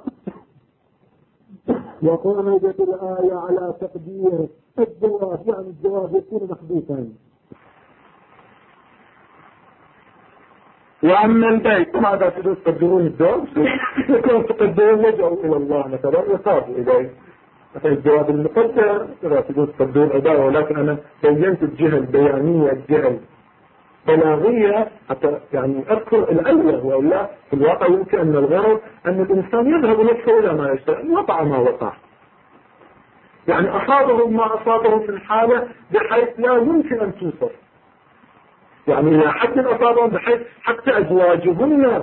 وقامت الآية على تقدير الجواب، يعني الجواب يكون محدوثا. وأما البيت ماذا تقدرون الدور؟ يكون تقدرون لجأوا إلى الله مثلا وتابوا إليه. مثلا الجواب المقدر إذا تقدرون العبارة، ولكن أنا بينت الجهة البيانية، الجهة بلاغية حتى يعني أذكر الأول. وإلا في الواقع يمكن أن الغرض أن الإنسان يذهب نفسه إلى ما يشاء، وقع ما وقع، يعني أصابهم ما أصابهم في الحالة بحيث لا يمكن أن توصف، يعني إلى حد أصابهم بحيث حتى أزواجهن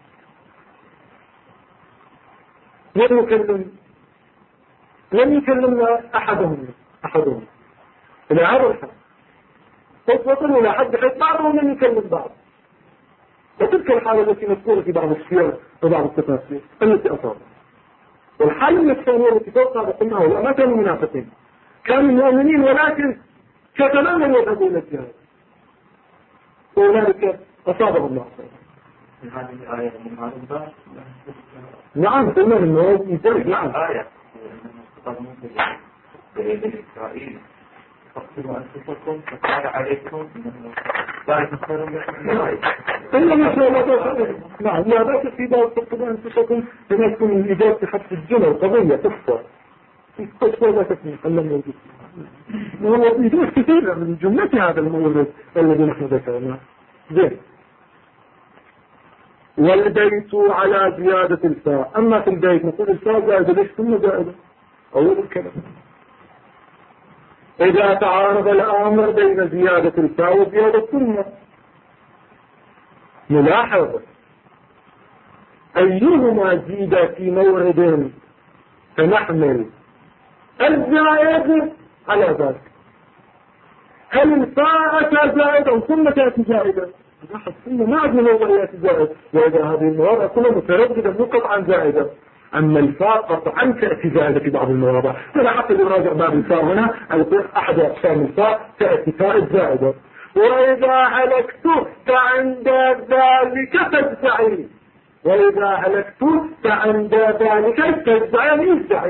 لم يكلمنا أحدهم إلى هذا الحد، وصلوا إلى حد بحيث بعضهم لم يكلم بعض. وتلك الحالة التي نذكرها في بعض السير وبعض التفاسير التي أصابت. والحالة الثانية التي فوقها قلنا ما كانوا منافقين، كانوا مؤمنين ولكن كتماما يذهبوا إلى الجهاد، وذلك أصابهم الله. هذه الآية المعروفة. نعم قلنا إنه ينتهي. نعم آية بني إسرائيل تقتلوا أنفسكم فقال عليكم ذلك خير من نعم لا بأس في بعض تقتلوا أنفسكم لنكون من إجابة حتى الجنة قضية تخفى تخفى لا تكون لم يوجد وهو إجابة كثيرة من جملة هذا المورد الذي نحن ذكرناه زين. والبيت على زيادة الفاء. أما في البيت نقول الفاء زائدة ليش ثم زائدة أول الكلام. إذا تعارض الأمر بين زيادة الفاء وزيادة ثم نلاحظ أيهما زيد في مورد فنحمل الزائد على ذلك. هل الفاء أتى زائدا ثم تأتي زائدا؟ لاحظ ثم ما عدنا أول يأتي زائد، وإذا هذه المواضع كلها مترددة نقط عن زائدة. أما الفاء قطعا تأتي زائدة في بعض المواضع. فلا حتى يراجع باب الفاء هنا أحد أقسام الفاء تأتي فاء الزائدة. وإذا هلكت فعند ذلك فازدعي. وإذا هلكت فعند ذلك فازدعي يزدعي.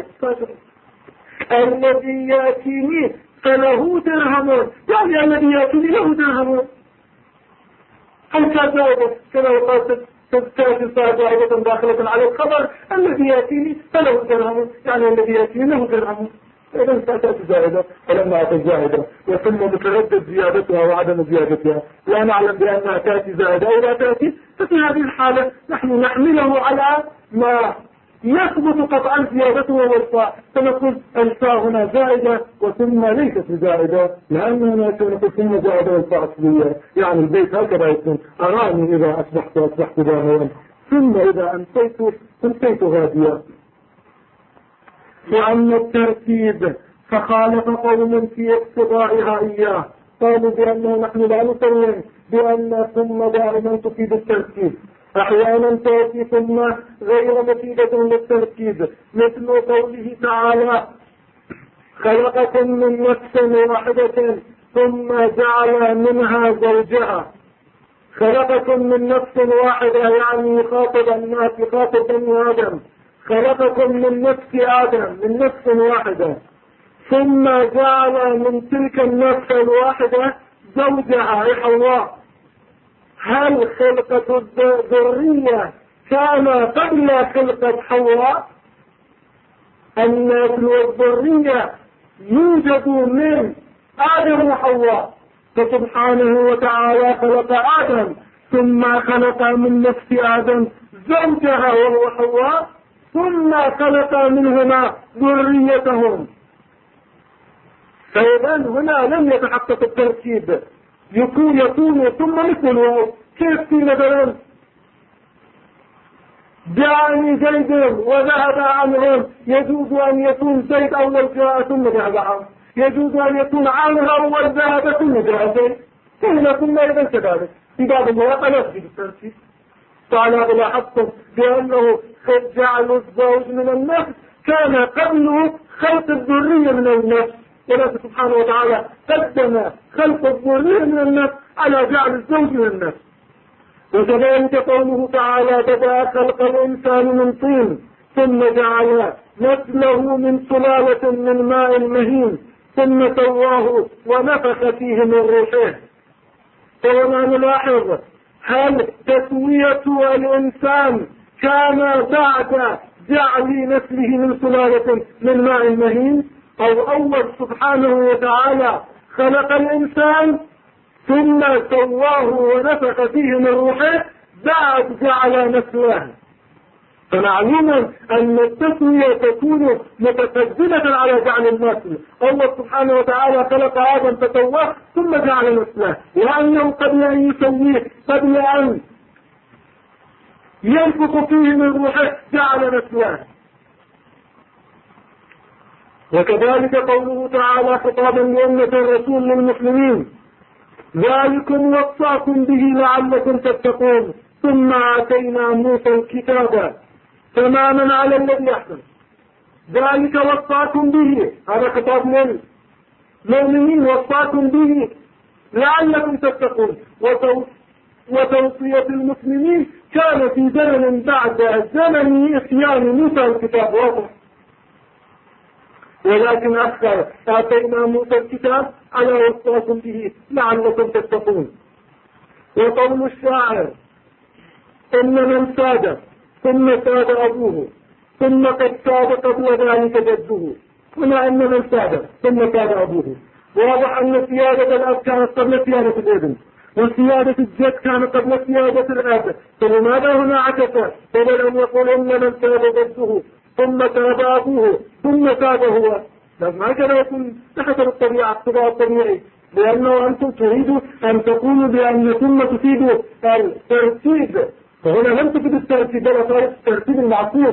الذي يأتيني فله درهم، يعني الذي يأتيني له درهم. هل كذلك كما قالت تأتي الفاء زائدة داخلة على الخبر الذي يأتيني فله درهم، يعني الذي يأتيني له درهم. إذا تأتي زائدة فلما أتى زائدة وثم متردد زيادتها وعدم زيادتها لا نعلم بأنها تأتي زائدة أو لا تأتي. ففي هذه الحالة نحن نحمله على ما يثبت قطعا زيادته والفاء، فنقول الفاء هنا زائدة وثم ليست زائدة، لأننا نقول ثم زائدة والفاء أصلية. يعني البيت هكذا يكون أراني إذا أصبحت باهوا ثم إذا أمسيت غاديا. وأما الترتيب فخالف قوم في اقتضائها إياه، قالوا بأنه نحن لا نسلم بأن ثم دائما تفيد الترتيب. أحيانا تأتي ثم غير مفيدة للترتيب، مثل قوله تعالى خلقكم من نفس واحدة ثم جعل منها زوجها. خلقكم من نفس واحدة يعني يخاطب الناس، يخاطب بني آدم. خلقكم من نفس آدم من نفس واحدة ثم جعل من تلك النفس الواحدة زوجها أي حواء. هل خلقة الذرية كان قبل خلقة حواء؟ النسل والذرية يوجد من آدم وحواء، فسبحانه وتعالى خلق آدم ثم خلق من نفس آدم زوجها وهو حواء ثم خلق منهما ذريتهم. فإذا هنا لم يتحقق التركيب، يكون ثم مثل كيف في مثلا جاءني زيد وذهب عنهم، يجوز أن يكون زيد أول جاء ثم ذهب عنه، يجوز أن يكون عنه أول ذهب ثم جاء زيد، ثم إذا كذلك في بعض المواقع نفسي بالتركيب. فعلى لاحظتم بأنه جعل الزوج من النفس كان قبله خلق الذرية من النفس، ولكن سبحانه وتعالى قدم خلق الذرية من النفس على جعل الزوج من النفس. وكذلك قوله تعالى بدأ خلق الإنسان من طين ثم جعل نسله من سلالة من ماء مهين ثم سواه ونفخ فيه من روحه. فهنا نلاحظ هل تسوية الإنسان كان بعد جعل نسله من سلالة من ماء مهين، أو أول سبحانه وتعالى خلق الإنسان ثم سواه ونفخ فيه من روحه بعد جعل نسله؟ فمعلوم أن التسوية تكون متقدمة على جعل النسل. الله سبحانه وتعالى خلق آدم فسواه ثم جعل نسله، لأنه قبل أن يسويه قبل أن ينفخ فيه من روحه جعل نسله. وكذلك قوله تعالى خطابا لأمة الرسول للمسلمين ذلكم وصاكم به لعلكم تتقون ثم آتينا موسى الكتاب تماما على الذي يحسن. ذلك وصاكم به، هذا خطاب للمؤمنين، وصاكم به لعلكم تتقون. وتوصية المسلمين كان في زمن بعد زمن إتيان موسى الكتاب واضح. ولكن أكثر آتينا موسى الكتاب على وصاكم به لعلكم تتقون. وقول الشاعر إن من ساد ثم ساد أبوه ثم قد ساد قبل ذلك جده. هنا إن من ساد ثم ساد أبوه، واضح أن سيادة الأب كانت قبل سيادة الابن، وسيادة الجد كانت قبل سيادة الأب، فلماذا هنا عكس؟ فبل أن يقول إن من ساد جده ثم ساد أبوه ثم ساد هو. لازم هكذا يكون تحت الطبيعة اقتضاء الطبيعي، لأنه أنتم تريدوا أن تقولوا بأن ثم تفيدوا الترتيب، فهنا لم تفيد الترتيب بل صارت الترتيب المعكوس.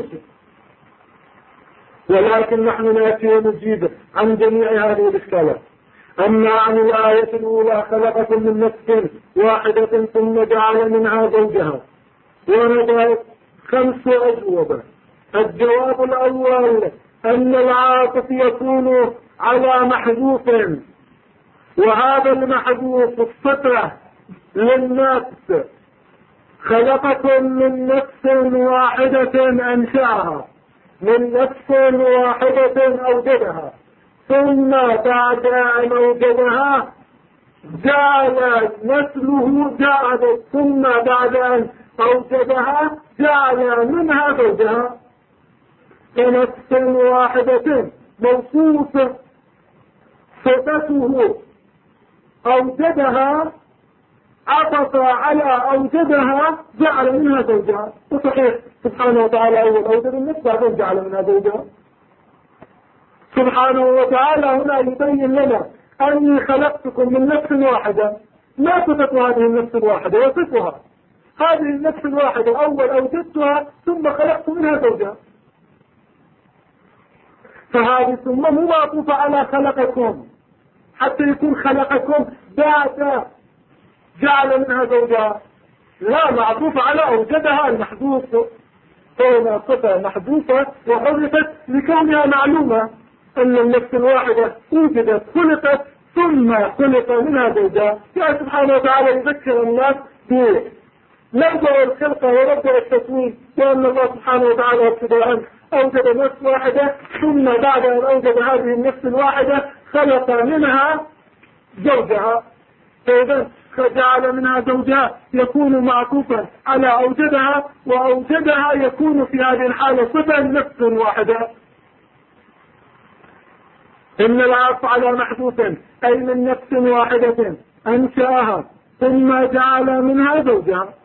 ولكن نحن نأتي ونجيب عن جميع هذه الإشكالات. أما عن الآية الأولى خلقكم من نفس واحدة ثم جعل منها زوجها، ورد 5 أجوبة. الجواب الأول أن العاطف يكون على محذوف، وهذا المحذوف الصفة للنفس. خلقكم من نفس واحدة أنشأها، من نفس واحدة أوجدها، ثم بعد أن أوجدها جعل نسله جعل، ثم بعد أن أوجدها جعل منها زوجها. كنفس واحدة موصوف صفته أوجدها، عطف على أوجدها جعل منها زوجها. وصحيح سبحانه وتعالى أول أوجد النفس بعدين جعل منها زوجها. سبحانه وتعالى هنا يبين لنا أني خلقتكم من نفس واحدة. ما صفة هذه النفس الواحدة؟ وصفها هذه النفس الواحدة أول أوجدتها ثم خلقت منها زوجها، فهذه ثم مو معطوفة على خلقكم حتى يكون خلقكم بعد جعل منها زوجها، لا، معطوفة على أوجدها المحدوث. فهنا صفة محدوثة وحذفت لكونها معلومة أن النفس الواحدة وجدت خلقت ثم خلق منها زوجها. يعني سبحانه وتعالى يذكر الناس بمبدأ الخلقة ومبدأ التكوين، وأن الله سبحانه وتعالى ابتداء أوجد نفس واحدة ثم بعد أن أوجد هذه النفس الواحدة خلق منها زوجها. فإذا جعل منها زوجها يكون معطوفا على أوجدها، وأوجدها يكون في هذه الحالة صفة نفس واحدة. إن العطف على محذوف أي من نفس واحدة أنشأها ثم جعل منها زوجها.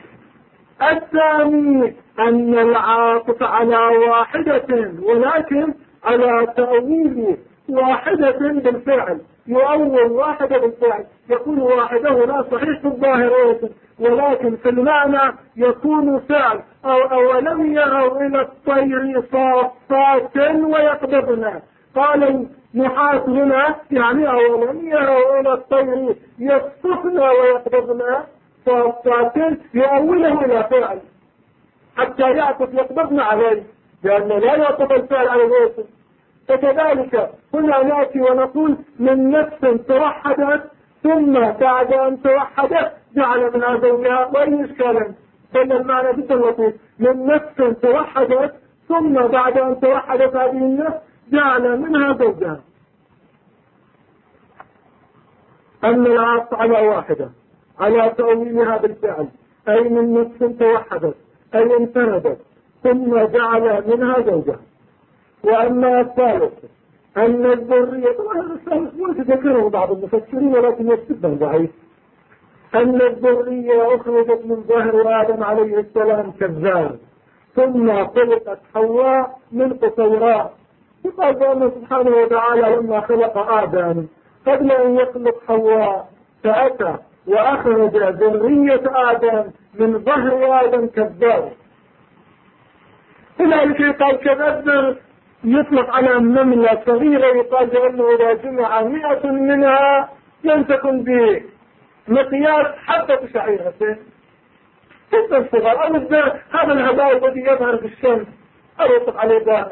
الثاني أن العاطف على واحدة ولكن على تأويل واحدة بالفعل، يؤول واحدة بالفعل، يكون واحدة لا صحيح في الظاهر ولكن في المعنى يكون فعل. أولم يروا إلى الطير صافات ويقبضن، قال النحاة هنا يعني أولم يروا إلى الطير يصفن ويقبضن صافات، يؤوله إلى فعل حتى يعطف يقبضن عليه، لأنه لا يعطف الفعل على الاسم. فكذلك هنا نأتي ونقول من نفس توحدت ثم بعد أن توحدت جعل منها زوجها. وأي إشكالا؟ بل المعنى جدا لطيف، من نفس توحدت ثم بعد أن توحدت هذه النفس جعل منها زوجها. أن العطف على واحدة على تأويلها بالفعل أي من نفس توحدت أي انفردت ثم جعل منها زوجها. وأما الثالث أن الذرية، طبعا الثالث وتذكره بعض المفسرين ولكن يكتبه ضعيف، أن الذرية أخرجت من ظهر آدم عليه السلام كالذار ثم خلقت حواء من قصيراء. يقال بأن سبحانه وتعالى لما خلق آدم قبل أن يخلق حواء فأتى وأخرج ذرية آدم من ظهر آدم كالذار. هنالك يقال كالذر يطلق على نملة صغيرة، يقال بأنه إذا جمع 100 منها لم تكن بمقياس حبة شعيرة جدا صغار. أو هذا الهباء الذي يظهر في الشمس أو يطلق عليه ذلك.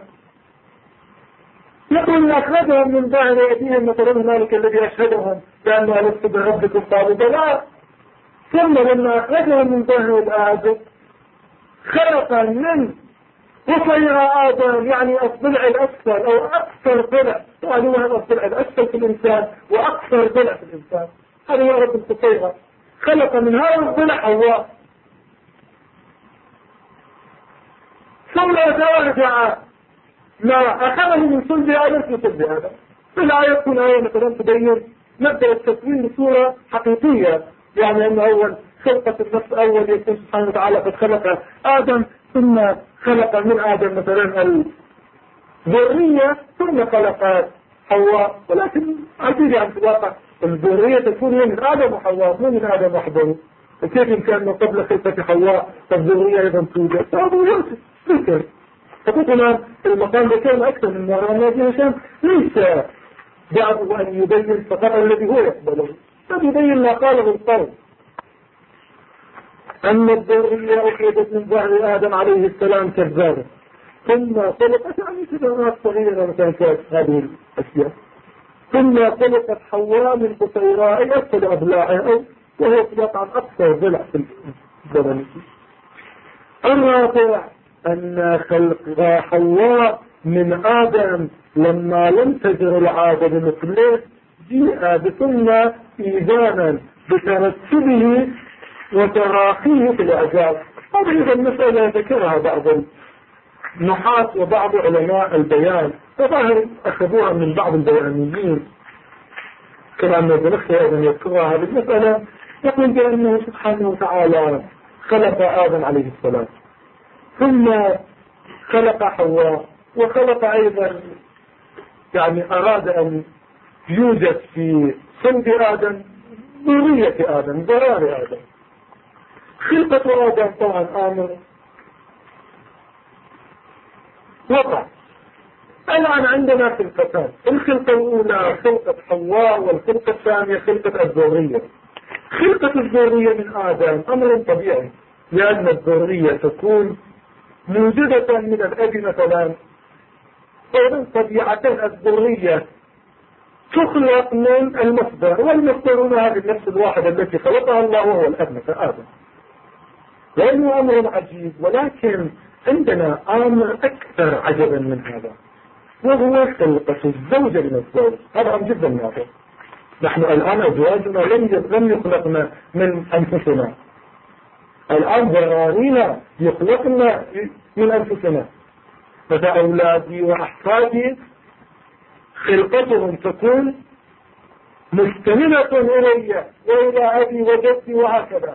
يقول أخرجهم من ظهر أيديهم مثلا هنالك الذي أشهدهم بأنه ألست بربكم قالوا بلى. ثم لما أخرجهم من ظهر آدم خلق من وصير آدم يعني الضلع الأسفل أو أكثر ضلع، يعني هذا الضلع الأسفل في الإنسان وأكثر ضلع في الإنسان، هذا هو رب القصيرة. خلق من هذا الضلع حواء، ثم ترجع ما أخذه من صلب آدم في صلب آدم. في الآية تكون آية مثلا تبين نبدأ التكوين بصورة حقيقية، يعني أن أول خلقة النفس أول يكون سبحانه وتعالى قد خلق آدم، ثم خلق من آدم مثلا الذرية، ثم خلق حواء. ولكن عزيزي عن الواقع الذرية تكون من آدم وحواء مو من آدم وحده. وكيف يمكن أنه قبل خلقة حواء الذرية أيضا توجد؟ هذا يمكن. فقلنا المقام بكان أكثر من مرة النبي هشام ليس دعه أن يبين فقط الذي هو يقبله، بل يبين ما قاله القول أن الذرية أخرجت من ظهر آدم عليه السلام كذابة، ثم خلقت يعني كذبات صغيرة مثلا هذه الأشياء، ثم خلقت حواء من قصيراء أسفل أضلاعها، وهي طبعا أكثر ضلع في الزمن. الرابع أن خلق حواء من آدم لما لم تجر العادة بمثله جيء بسنة إيذانا بترتبه وتراخيه في الإعجاز. هذه المسألة ذكرها بعض النحاة وبعض علماء البيان، فظاهر أخذوها من بعض البيانيين كما أن الزمخشري أيضا يذكرها هذه المسألة، يقول بأنه سبحانه وتعالى خلق آدم عليه السلام، ثم خلق حواء، وخلق أيضا يعني أراد أن يوجد في صلب آدم ذرية آدم، ذرار آدم. خلقة آدم طبعا آمر وقع. الآن عندنا خلقتان، الخلقة الأولى خلقة حواء، والخلقة الثانية خلقة الذرية. خلقة الذرية من آدم أمر طبيعي، لأن الذرية تكون موجودة من الأب مثلا، فإذن طبيعة الذرية تخلق من المصدر، والمصدر هذه النفس الواحدة التي خلقها الله وهو الأب آدم. لأنه أمر عجيب، ولكن عندنا أمر أكثر عجبا من هذا، وهو خلقة الزوجة من الزوج. هذا أمر جدا نادر. نحن الآن أزواجنا لم يخلقنا من أنفسنا، الآن ذرارينا يخلقنا من أنفسنا، فأولادي وأحفادي خلقتهم تكون مستندة إلي وإلى أبي وجدي وهكذا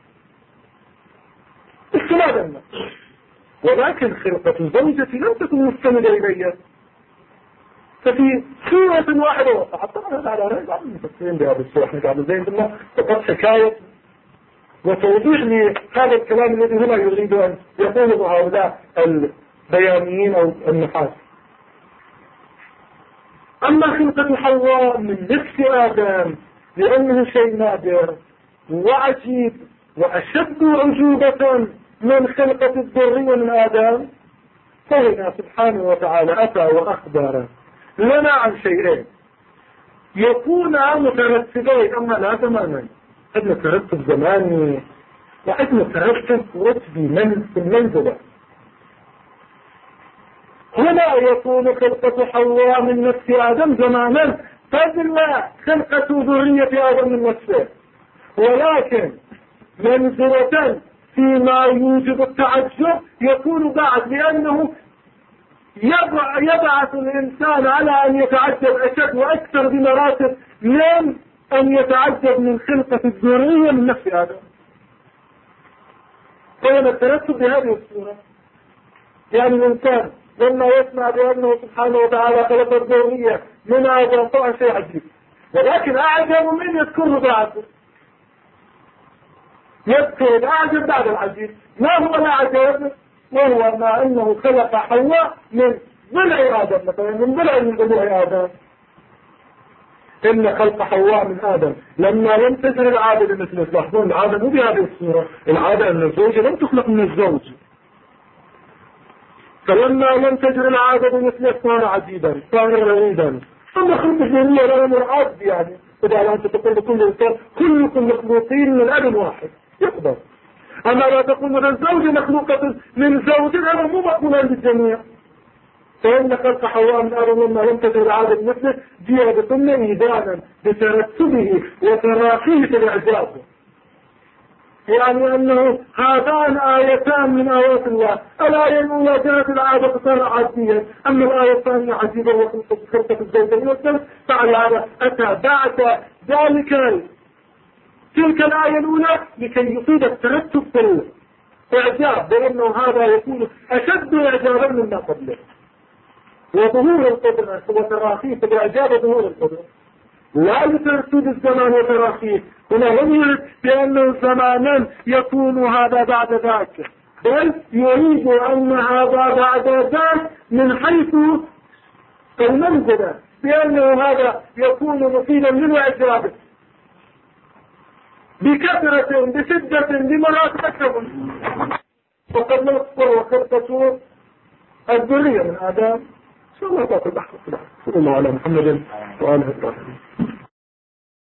استنادا، ولكن خلقة زوجتي لم تكن مستندة إلي، ففي سورة واحدة وقعت. طبعا هذا على رأي بعض المفسرين بهذا السورة، احنا قاعد زين بالله فقط حكاية وتوضيح لهذا الكلام الذي هنا يريد أن يقوله هؤلاء البيانيين أو النحاة. أما خلقة حواء من نفس آدم لأنه شيء نادر وعجيب وأشد عجوبة من خلقة الذرية من آدم، فهنا سبحانه وتعالى أتى وأخبر لنا عن شيئين يكون مترتبين، أما لا تماما، عندنا ترتب زماني وعندنا ترتب رتبي في المنزلة. هنا يكون خلقة حواء من نفس آدم زمانا قبل خلقة ذرية آدم من نفسه، ولكن منزلة فيما يوجب التعجب يكون بعد، لأنه يبعث الإنسان على أن يتعجب أشد وأكثر بمراتب من أن يتعجب من خلقة الذرية من نفس آدم. فهنا الترتب بهذه الصورة، يعني الإنسان لما يسمع بأنه سبحانه وتعالى خلق الذرية من آدم طبعا شيء عجيب، ولكن أعجب من يذكره بعد، يذكر الأعجب بعد العجيب. ما هو الأعجب؟ وهو ما أنه خلق حواء من ضلع آدم، مثلا من ضلع من ضلوع آدم. إن خلق حواء من آدم لما لم تجر العادة مثل تلاحظون العادة مو بهذه الصورة، العادة أن الزوجة لم تخلق من الزوج، فلما لم تجر العادة مثل صار عجيبا صار غريبا. أما خلق الذرية لا أمر عادي، يعني إذا أنت تقول لكل إنسان كلكم مخلوقين من أب واحد يقدر. أما لا تقول مثلا زوجة مخلوقة من زوج، هذا مو مقبول عند الجميع. فإن خلق حواء من آدم لما لم تجد عادة مثله زيادة إيدانا بترتبه وتراخيه في الإعجاز، يعني أنه هذان آيتان من آيات الله. الآية الأولى جاءت العادة صار عاديا، أما الآية الثانية عجيبة وخلقة الزوجين والثالث فعل هذا أتى بعد ذلك تلك الآية الأولى لكي يفيد الترتب في الإعجاب، بأنه هذا يكون أشد إعجابا مما قبله، وظهور القدرة وتراخيه في الإعجاب وظهور القدرة، لا لترتيب الزمان وتراخيه. هنا لم يرد بأنه زمانا يكون هذا بعد ذاك، بل يريد أن هذا بعد ذاك من حيث المنزلة، بأنه هذا يكون مفيدا للإعجاب بكثرة بشدة بمراتب، وقد نذكر وخلقة الذرية من آدم. شاء الله تأخذ أحد. صلى الله على محمد وآله الطاهرين.